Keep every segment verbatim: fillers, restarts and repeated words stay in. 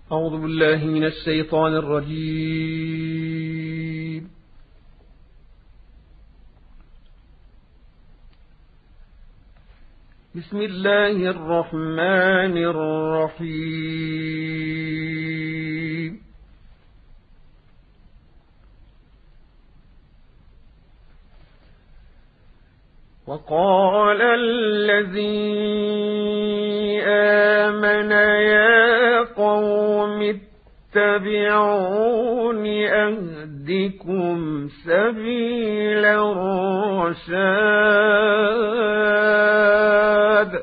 أعوذ بالله من الشيطان الرجيم. بسم الله الرحمن الرحيم. وقال الذي آمن يا قوم اتبعون أهدكم سبيل الرشاد.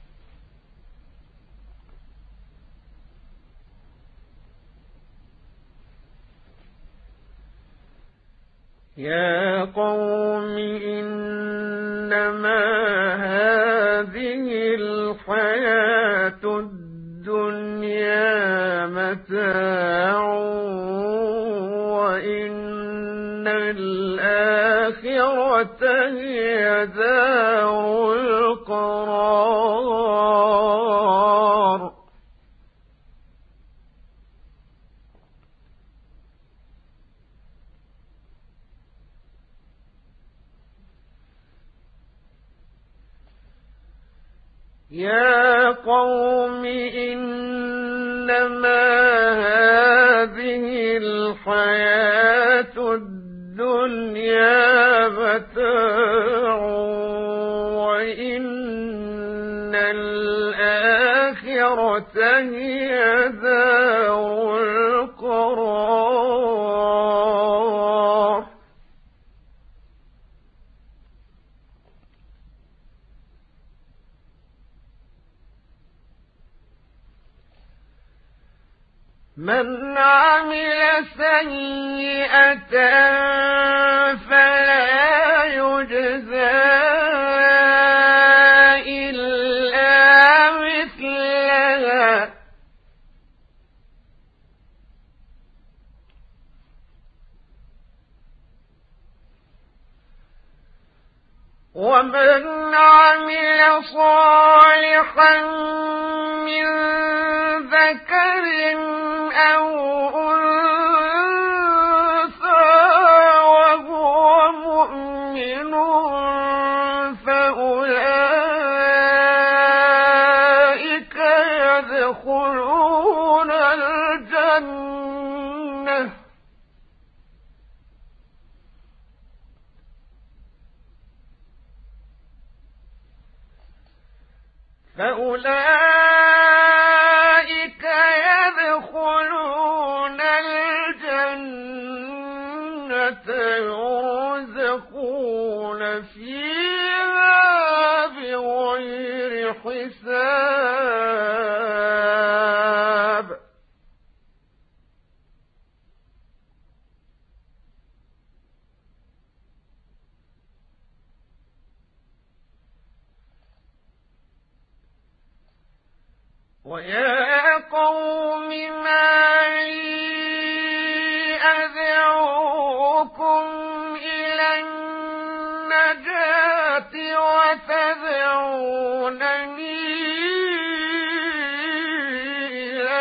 يا قوم إنما هذه الحياة الدنيا متاع وإن الآخرة هي دار القرار. يا قوم إنما هذه الحياة الدنيا متاع وإن الآخرة هي دار القرار. من عمل سيئة فلا يجزى إلا مثلها ومن عمل صالحا من ذكر أو أنثى وهو مؤمن فأولئك يدخلون الجنة فأولئك يدخلون الجنة يرزقون فيها بغير حساب. ويا قوم ما لي أدعوكم إلى النجاة وتدعونني إلى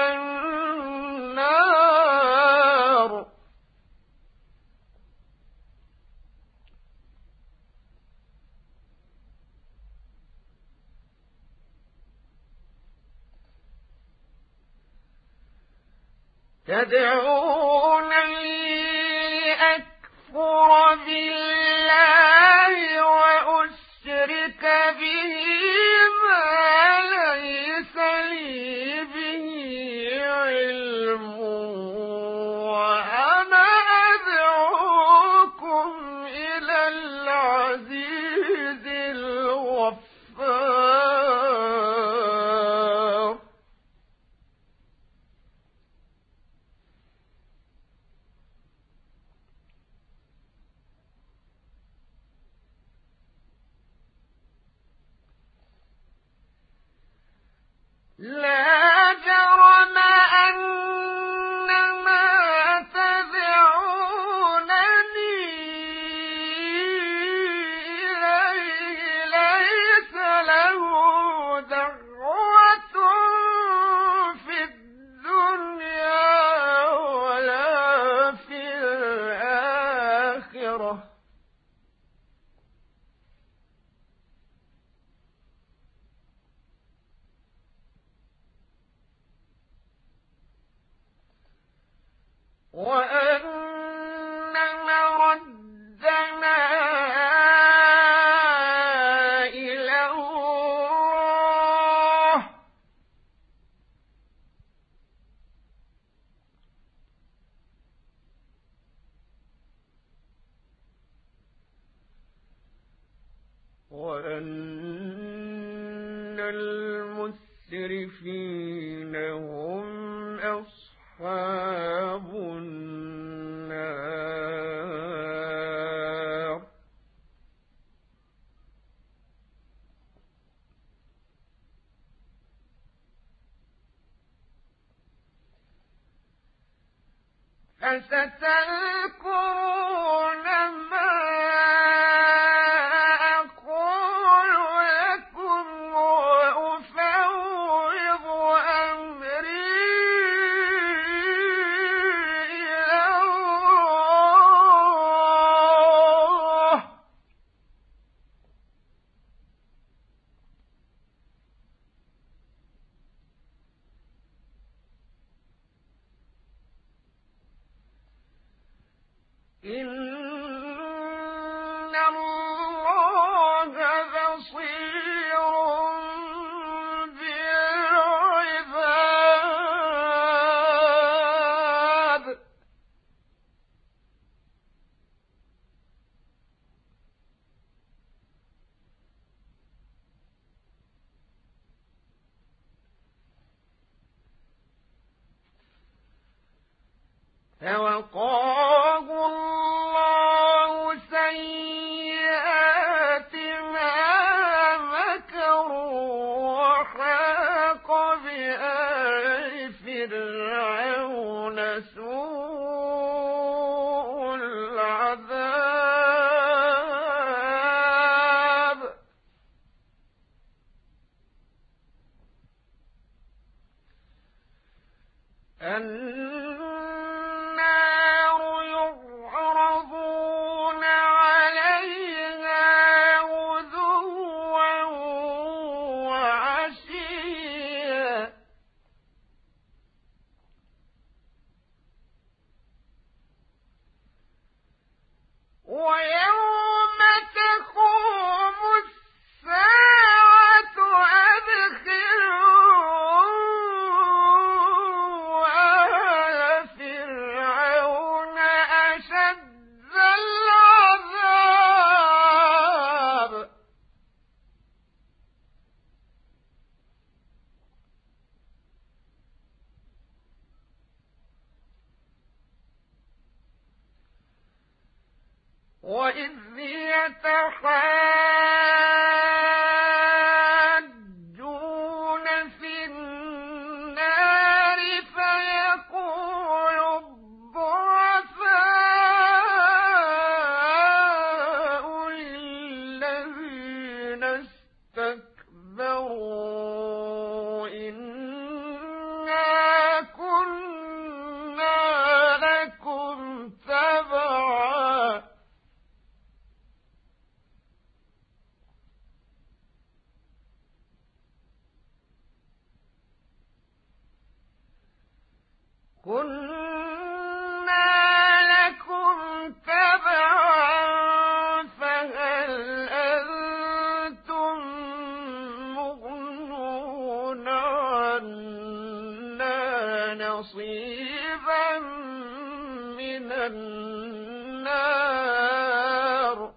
النار. تدعونني لأكفر بالله وأشرك به ما ليس لي به علم وأنا أدعوكم إلى العزيز الغفار. وأن مردنا إلى الله وأن المسرفين هم أصحاب النار فستذكرون ما إن الله بصير بالعباد فوقاه الله سيئات ما مكروا وحاق بآل فرعون سوء العذاب النار يعرضون عليها غدوا وعشيا ويوم تقوم الساعة أدخلوا آل فرعون أشد العذاب وإذ يتحاجون في النار فيقول الضعفاء للذين استكبروا إنا كنا لكم تبعا كنا لكم تبعا فهل أنتم مغنون عنا نصيبا من النار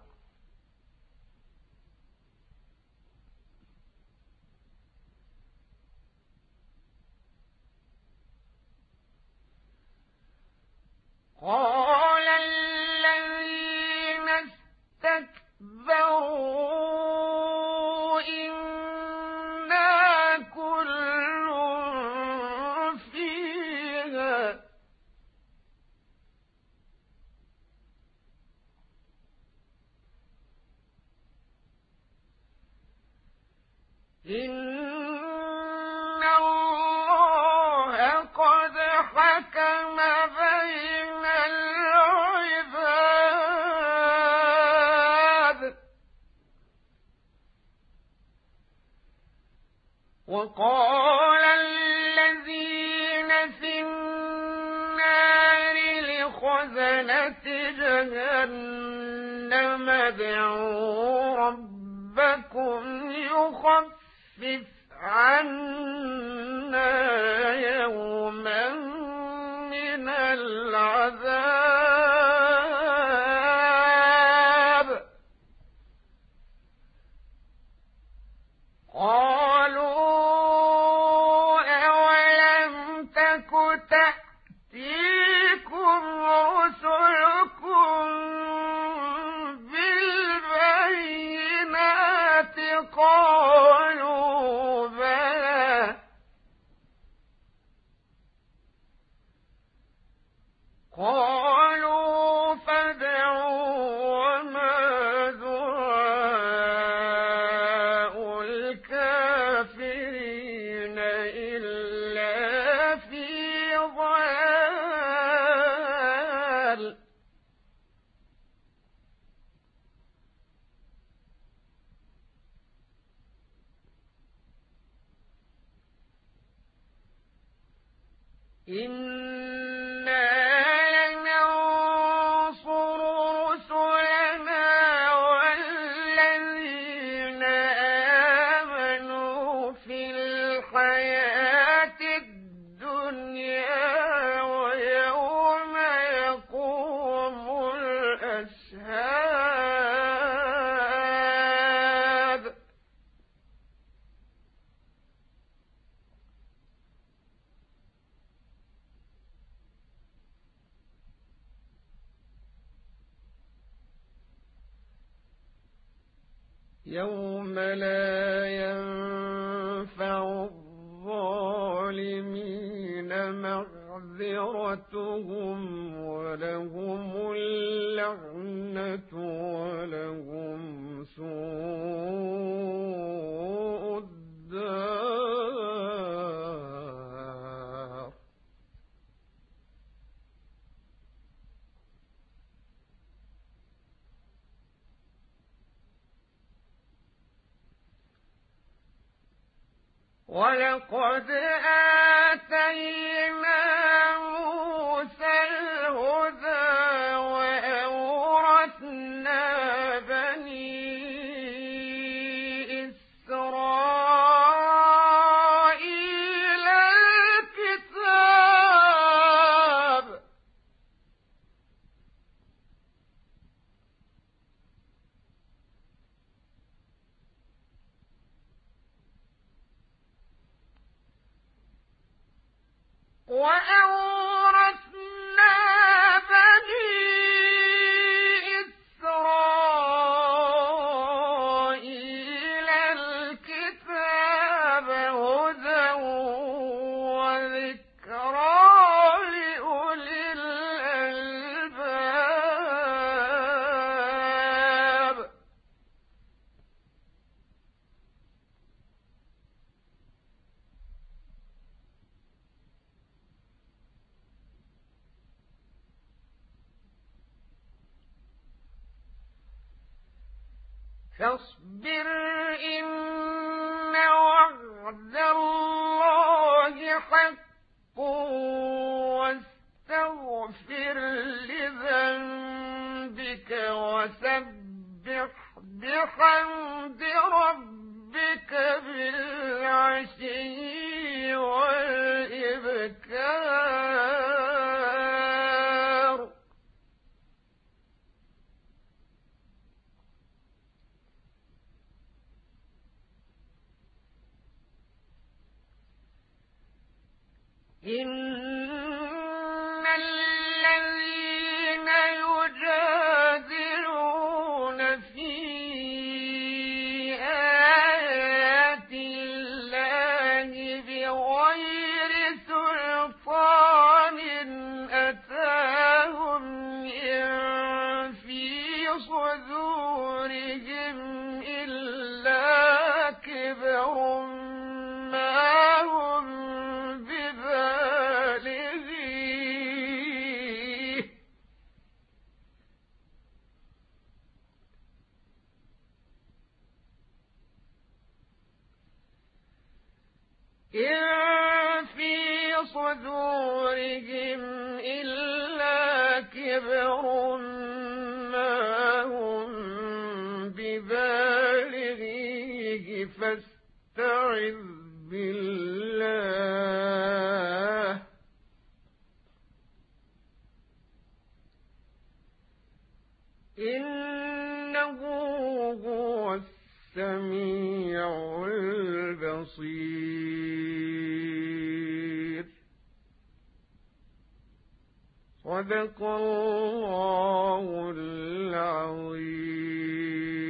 قال الذين استكبروا إنا كل فيها إن الله قد حكم بين العباد وقال الذين في النار خزنة جهنم ادعوا ربكم يخفف عنا يوما من العذاب. قالوا أولم تك تأتيكم رسلكم بالبينات؟ قالوا بلى. قالوا فادعوا وما دعاء الكافرين إلا في ضلال. إنا لننصر رسلنا والذين آمنوا في الحياة الدنيا ويوم يقوم الأشهاد. يوم لا ينفع الظالمين معذرتهم ولهم اللعنة ولهم سوء الدار. ولقد آتينا موسى الهدى وأورثنا بني إسرائيل الكتاب. وأورثنا بني إسرائيل الكتاب هدى وذكرى لأولي الألباب. فاصبر إن وعد الله حق واستغفر لذنبك وسبح بحمد ربك بالعشي والإبكار. إن الذين يجادلون في آيات الله بغير سلطان أتاهم إن في صدورهم إلا كبر ما هم ببالغيه. إن في صدورهم إلا كبر كبر ما هم ببالغيه فاستعذ بالله إنه هو السميع البصير. صدق الله العظيم.